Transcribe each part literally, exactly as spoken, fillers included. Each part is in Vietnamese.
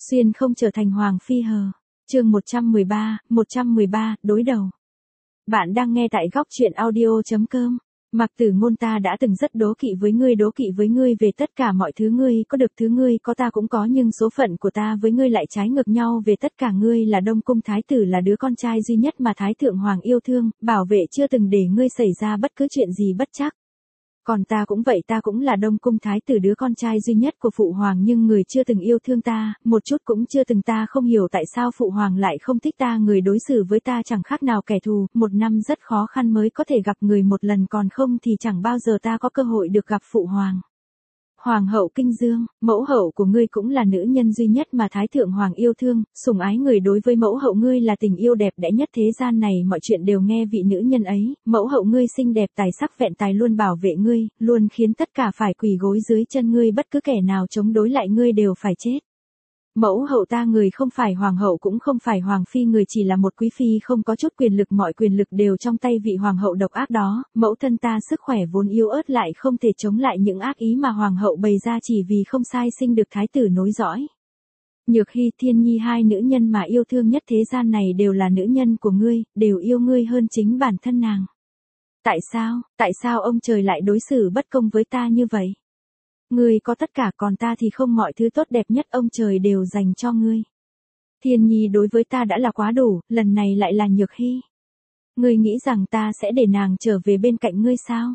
Xuyên không trở thành hoàng phi hờ. Chương một trăm mười ba, một trăm mười ba, đối đầu. Bạn đang nghe tại góc truyện audio chấm com. Mặc Tử Ngôn, ta đã từng rất đố kỵ với ngươi, đố kỵ với ngươi về tất cả mọi thứ, ngươi có được thứ ngươi có ta cũng có, nhưng số phận của ta với ngươi lại trái ngược nhau về tất cả. Ngươi là Đông Cung thái tử, là đứa con trai duy nhất mà Thái Thượng Hoàng yêu thương, bảo vệ chưa từng để ngươi xảy ra bất cứ chuyện gì bất trắc. Còn ta cũng vậy, ta cũng là Đông Cung thái tử, đứa con trai duy nhất của Phụ Hoàng, nhưng người chưa từng yêu thương ta, một chút cũng chưa từng. Ta không hiểu tại sao Phụ Hoàng lại không thích ta, người đối xử với ta chẳng khác nào kẻ thù, một năm rất khó khăn mới có thể gặp người một lần, còn không thì chẳng bao giờ ta có cơ hội được gặp Phụ Hoàng. Hoàng hậu Kinh Dương, mẫu hậu của ngươi cũng là nữ nhân duy nhất mà Thái Thượng Hoàng yêu thương, sủng ái người. Đối với mẫu hậu ngươi là tình yêu đẹp đẽ nhất thế gian này, mọi chuyện đều nghe vị nữ nhân ấy. Mẫu hậu ngươi xinh đẹp, tài sắc vẹn tài, luôn bảo vệ ngươi, luôn khiến tất cả phải quỳ gối dưới chân ngươi, bất cứ kẻ nào chống đối lại ngươi đều phải chết. Mẫu hậu ta, người không phải hoàng hậu cũng không phải hoàng phi, người chỉ là một quý phi không có chút quyền lực, mọi quyền lực đều trong tay vị hoàng hậu độc ác đó. Mẫu thân ta sức khỏe vốn yếu ớt, lại không thể chống lại những ác ý mà hoàng hậu bày ra, chỉ vì không sai sinh được thái tử nối dõi. Nhược Hy, Thiên Nhi, hai nữ nhân mà yêu thương nhất thế gian này đều là nữ nhân của ngươi, đều yêu ngươi hơn chính bản thân nàng. Tại sao, tại sao ông trời lại đối xử bất công với ta như vậy? Ngươi có tất cả, còn ta thì không, mọi thứ tốt đẹp nhất ông trời đều dành cho ngươi. Thiên Nhi đối với ta đã là quá đủ, lần này lại là Nhược Hy. Ngươi nghĩ rằng ta sẽ để nàng trở về bên cạnh ngươi sao?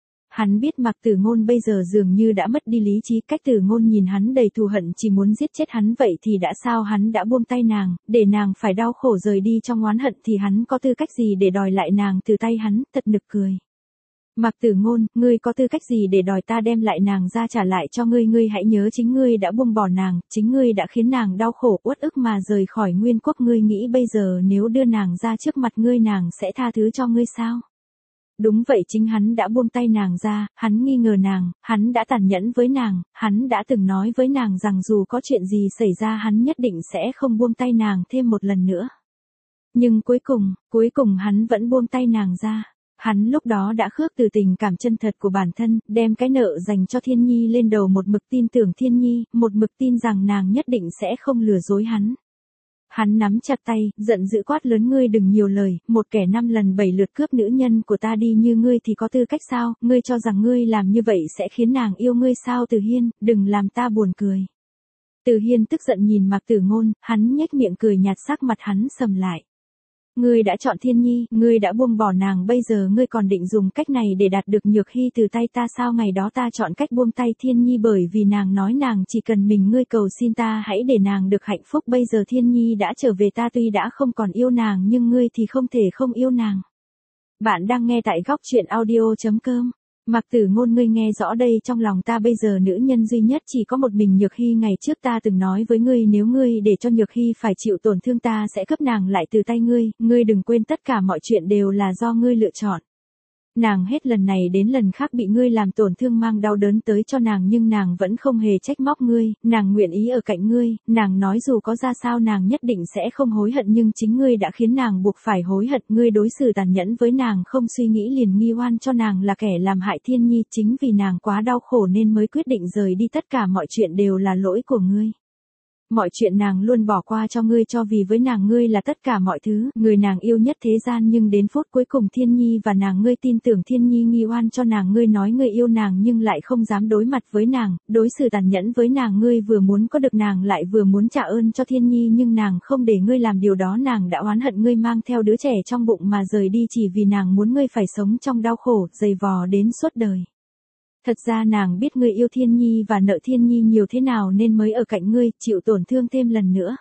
Hắn biết Mặc Tử Ngôn bây giờ dường như đã mất đi lý trí, Cách Tử Ngôn nhìn hắn đầy thù hận, chỉ muốn giết chết hắn. Vậy thì đã sao, hắn đã buông tay nàng, để nàng phải đau khổ rời đi trong oán hận, thì hắn có tư cách gì để đòi lại nàng từ tay hắn? Thật nực cười. Mặc Tử Ngôn, ngươi có tư cách gì để đòi ta đem lại nàng ra trả lại cho ngươi? Ngươi hãy nhớ, chính ngươi đã buông bỏ nàng, chính ngươi đã khiến nàng đau khổ uất ức mà rời khỏi Nguyên Quốc. Ngươi nghĩ bây giờ nếu đưa nàng ra trước mặt ngươi, nàng sẽ tha thứ cho ngươi sao? Đúng vậy, chính hắn đã buông tay nàng ra, hắn nghi ngờ nàng, hắn đã tàn nhẫn với nàng, hắn đã từng nói với nàng rằng dù có chuyện gì xảy ra hắn nhất định sẽ không buông tay nàng thêm một lần nữa. Nhưng cuối cùng, cuối cùng hắn vẫn buông tay nàng ra. Hắn lúc đó đã khước từ tình cảm chân thật của bản thân, đem cái nợ dành cho Thiên Nhi lên đầu, một mực tin tưởng Thiên Nhi, một mực tin rằng nàng nhất định sẽ không lừa dối hắn. Hắn nắm chặt tay, giận dữ quát lớn: ngươi đừng nhiều lời, một kẻ năm lần bảy lượt cướp nữ nhân của ta đi như ngươi thì có tư cách sao? Ngươi cho rằng ngươi làm như vậy sẽ khiến nàng yêu ngươi sao? Từ Hiên, đừng làm ta buồn cười. Từ Hiên tức giận nhìn Mặc Tử Ngôn, hắn nhếch miệng cười nhạt, sắc mặt hắn sầm lại. Ngươi đã chọn Thiên Nhi, ngươi đã buông bỏ nàng, bây giờ ngươi còn định dùng cách này để đạt được Nhược Hy từ tay ta sao? Ngày đó ta chọn cách buông tay Thiên Nhi bởi vì nàng nói nàng chỉ cần mình ngươi cầu xin ta hãy để nàng được hạnh phúc. Bây giờ Thiên Nhi đã trở về, ta tuy đã không còn yêu nàng nhưng ngươi thì không thể không yêu nàng. Bạn đang nghe tại góc truyện audio chấm com. Mặc Tử Ngôn, ngươi nghe rõ đây, trong lòng ta bây giờ nữ nhân duy nhất chỉ có một mình Nhược Hy. Ngày trước ta từng nói với ngươi, nếu ngươi để cho Nhược Hy phải chịu tổn thương, ta sẽ cướp nàng lại từ tay ngươi. Ngươi đừng quên tất cả mọi chuyện đều là do ngươi lựa chọn. Nàng hết lần này đến lần khác bị ngươi làm tổn thương, mang đau đớn tới cho nàng, nhưng nàng vẫn không hề trách móc ngươi, nàng nguyện ý ở cạnh ngươi, nàng nói dù có ra sao nàng nhất định sẽ không hối hận, nhưng chính ngươi đã khiến nàng buộc phải hối hận. Ngươi đối xử tàn nhẫn với nàng, không suy nghĩ liền nghi oan cho nàng là kẻ làm hại Thiên Nhi, chính vì nàng quá đau khổ nên mới quyết định rời đi, tất cả mọi chuyện đều là lỗi của ngươi. Mọi chuyện nàng luôn bỏ qua cho ngươi, cho vì với nàng ngươi là tất cả mọi thứ, người nàng yêu nhất thế gian, nhưng đến phút cuối cùng Thiên Nhi và nàng, ngươi tin tưởng Thiên Nhi nghi oan cho nàng, ngươi nói ngươi yêu nàng nhưng lại không dám đối mặt với nàng, đối xử tàn nhẫn với nàng, ngươi vừa muốn có được nàng lại vừa muốn trả ơn cho Thiên Nhi, nhưng nàng không để ngươi làm điều đó, nàng đã oán hận ngươi, mang theo đứa trẻ trong bụng mà rời đi, chỉ vì nàng muốn ngươi phải sống trong đau khổ, dày vò đến suốt đời. Thật ra nàng biết ngươi yêu Thiên Nhi và nợ Thiên Nhi nhiều thế nào nên mới ở cạnh ngươi, chịu tổn thương thêm lần nữa.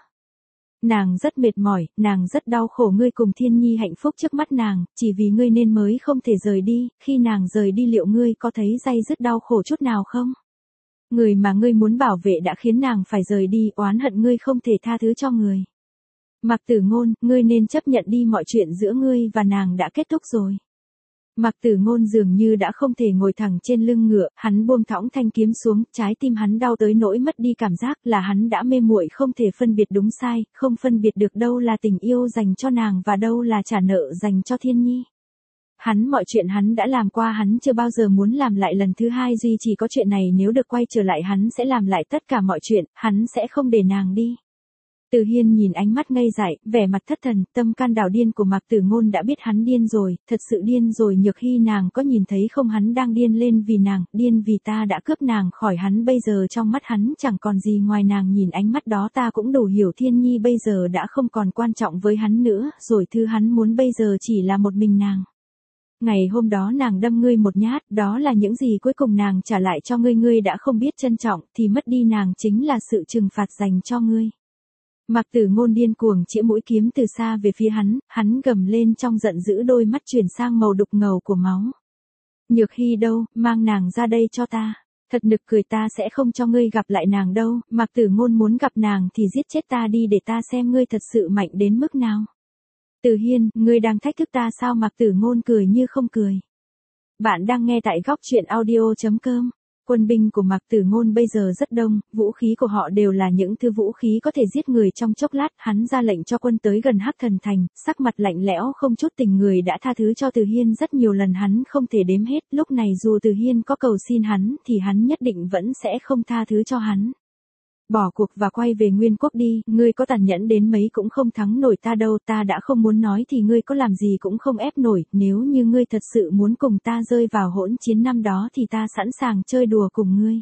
Nàng rất mệt mỏi, nàng rất đau khổ, ngươi cùng Thiên Nhi hạnh phúc trước mắt nàng, chỉ vì ngươi nên mới không thể rời đi, khi nàng rời đi liệu ngươi có thấy day dứt đau khổ chút nào không? Người mà ngươi muốn bảo vệ đã khiến nàng phải rời đi, oán hận ngươi không thể tha thứ cho người. Mặc Tử Ngôn, ngươi nên chấp nhận đi, mọi chuyện giữa ngươi và nàng đã kết thúc rồi. Mặc Tử Ngôn dường như đã không thể ngồi thẳng trên lưng ngựa, hắn buông thõng thanh kiếm xuống, trái tim hắn đau tới nỗi mất đi cảm giác, là hắn đã mê muội không thể phân biệt đúng sai, không phân biệt được đâu là tình yêu dành cho nàng và đâu là trả nợ dành cho Thiên Nhi. Hắn mọi chuyện hắn đã làm qua, hắn chưa bao giờ muốn làm lại lần thứ hai, duy chỉ có chuyện này nếu được quay trở lại hắn sẽ làm lại tất cả mọi chuyện, hắn sẽ không để nàng đi. Từ Hiên nhìn ánh mắt ngây dại, vẻ mặt thất thần, tâm can đảo điên của Mạc Tử Ngôn đã biết hắn điên rồi, thật sự điên rồi. Nhược Hy nàng có nhìn thấy không, hắn đang điên lên vì nàng, điên vì ta đã cướp nàng khỏi hắn, bây giờ trong mắt hắn chẳng còn gì ngoài nàng, nhìn ánh mắt đó ta cũng đủ hiểu Thiên Nhi bây giờ đã không còn quan trọng với hắn nữa, rồi thứ hắn muốn bây giờ chỉ là một mình nàng. Ngày hôm đó nàng đâm ngươi một nhát, đó là những gì cuối cùng nàng trả lại cho ngươi, ngươi đã không biết trân trọng, thì mất đi nàng chính là sự trừng phạt dành cho ngươi. Mạc Tử Ngôn điên cuồng chĩa mũi kiếm từ xa về phía hắn, hắn gầm lên trong giận dữ, đôi mắt chuyển sang màu đục ngầu của máu. Nhược Hy đâu, mang nàng ra đây cho ta. Thật nực cười, ta sẽ không cho ngươi gặp lại nàng đâu, Mạc Tử Ngôn muốn gặp nàng thì giết chết ta đi để ta xem ngươi thật sự mạnh đến mức nào. Từ Hiên, ngươi đang thách thức ta sao? Mạc Tử Ngôn cười như không cười. Bạn đang nghe tại góc truyện audio chấm com. Quân binh của Mạc Tử Ngôn bây giờ rất đông, vũ khí của họ đều là những thứ vũ khí có thể giết người trong chốc lát. Hắn ra lệnh cho quân tới gần Hắc Thần Thành, sắc mặt lạnh lẽo không chút tình người đã tha thứ cho Từ Hiên rất nhiều lần, hắn không thể đếm hết. Lúc này dù Từ Hiên có cầu xin hắn thì hắn nhất định vẫn sẽ không tha thứ cho hắn. Bỏ cuộc và quay về Nguyên Quốc đi, ngươi có tàn nhẫn đến mấy cũng không thắng nổi ta đâu, ta đã không muốn nói thì ngươi có làm gì cũng không ép nổi, nếu như ngươi thật sự muốn cùng ta rơi vào hỗn chiến năm đó thì ta sẵn sàng chơi đùa cùng ngươi.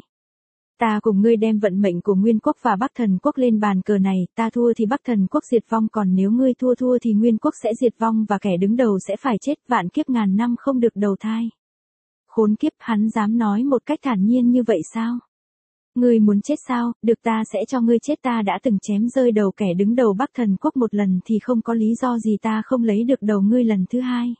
Ta cùng ngươi đem vận mệnh của Nguyên Quốc và Bắc Thần Quốc lên bàn cờ này, ta thua thì Bắc Thần Quốc diệt vong, còn nếu ngươi thua thua thì Nguyên Quốc sẽ diệt vong và kẻ đứng đầu sẽ phải chết, vạn kiếp ngàn năm không được đầu thai. Khốn kiếp, hắn dám nói một cách thản nhiên như vậy sao? Ngươi muốn chết sao? Được, ta sẽ cho ngươi chết, ta đã từng chém rơi đầu kẻ đứng đầu Bắc Thần Quốc một lần thì không có lý do gì ta không lấy được đầu ngươi lần thứ hai.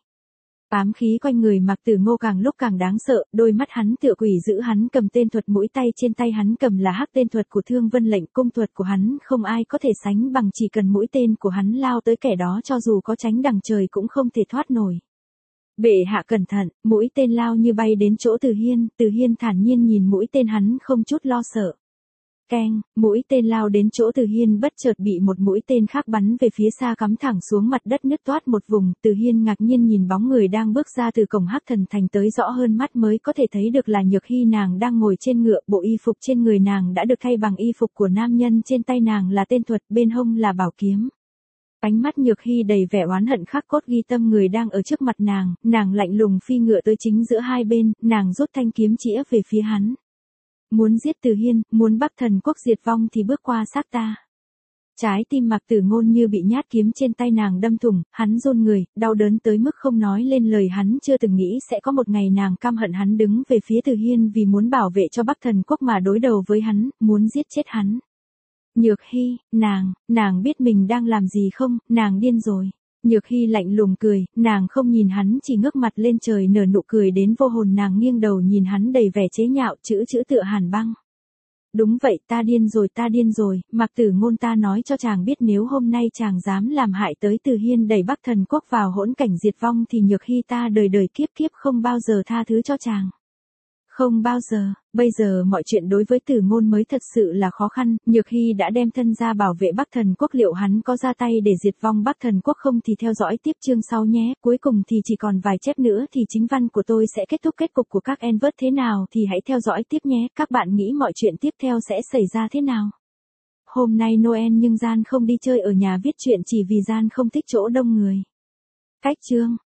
Ám khí quanh người Mạc Tử Ngô càng lúc càng đáng sợ, đôi mắt hắn tựa quỷ dữ, hắn cầm tên thuật, mũi tay trên tay hắn cầm là hắc tên thuật của Thương Vân Lệnh, cung thuật của hắn không ai có thể sánh bằng, chỉ cần mũi tên của hắn lao tới kẻ đó cho dù có tránh đằng trời cũng không thể thoát nổi. Bệ hạ cẩn thận, mũi tên lao như bay đến chỗ Từ Hiên, Từ Hiên thản nhiên nhìn mũi tên, hắn không chút lo sợ. Keng, mũi tên lao đến chỗ Từ Hiên, bất chợt bị một mũi tên khác bắn về phía xa, cắm thẳng xuống mặt đất, nứt toát một vùng. Từ Hiên ngạc nhiên nhìn bóng người đang bước ra từ cổng Hắc Thần Thành tới rõ hơn mắt mới có thể thấy được là Nhược Hy, nàng đang ngồi trên ngựa, bộ y phục trên người nàng đã được thay bằng y phục của nam nhân, trên tay nàng là tên thuật, bên hông là bảo kiếm. Ánh mắt Nhược Hy đầy vẻ oán hận khắc cốt ghi tâm người đang ở trước mặt nàng, nàng lạnh lùng phi ngựa tới chính giữa hai bên, nàng rút thanh kiếm chĩa về phía hắn. Muốn giết Từ Hiên, muốn Bắc Thần Quốc diệt vong thì bước qua xác ta. Trái tim Mạc Tử Ngôn như bị nhát kiếm trên tay nàng đâm thủng, hắn run người, đau đớn tới mức không nói lên lời, hắn chưa từng nghĩ sẽ có một ngày nàng căm hận hắn, đứng về phía Từ Hiên vì muốn bảo vệ cho Bắc Thần Quốc mà đối đầu với hắn, muốn giết chết hắn. Nhược Hy, nàng, nàng biết mình đang làm gì không, nàng điên rồi. Nhược Hy lạnh lùng cười, nàng không nhìn hắn, chỉ ngước mặt lên trời nở nụ cười đến vô hồn, nàng nghiêng đầu nhìn hắn đầy vẻ chế nhạo, chữ chữ tựa hàn băng. Đúng vậy, ta điên rồi, ta điên rồi, Mạc Tử Ngôn, ta nói cho chàng biết, nếu hôm nay chàng dám làm hại tới Từ Hiên, đẩy Bắc Thần Quốc vào hỗn cảnh diệt vong thì Nhược Hy ta đời đời kiếp kiếp không bao giờ tha thứ cho chàng. Không bao giờ, bây giờ mọi chuyện đối với Tử Ngôn mới thật sự là khó khăn, Nhược Hy đã đem thân ra bảo vệ Bắc Thần Quốc, liệu hắn có ra tay để diệt vong Bắc Thần Quốc không thì theo dõi tiếp chương sau nhé, cuối cùng thì chỉ còn vài chép nữa thì chính văn của tôi sẽ kết thúc, kết cục của các Envert thế nào thì hãy theo dõi tiếp nhé, các bạn nghĩ mọi chuyện tiếp theo sẽ xảy ra thế nào? Hôm nay Noel nhưng Gian không đi chơi ở nhà viết truyện chỉ vì Gian không thích chỗ đông người. Cách chương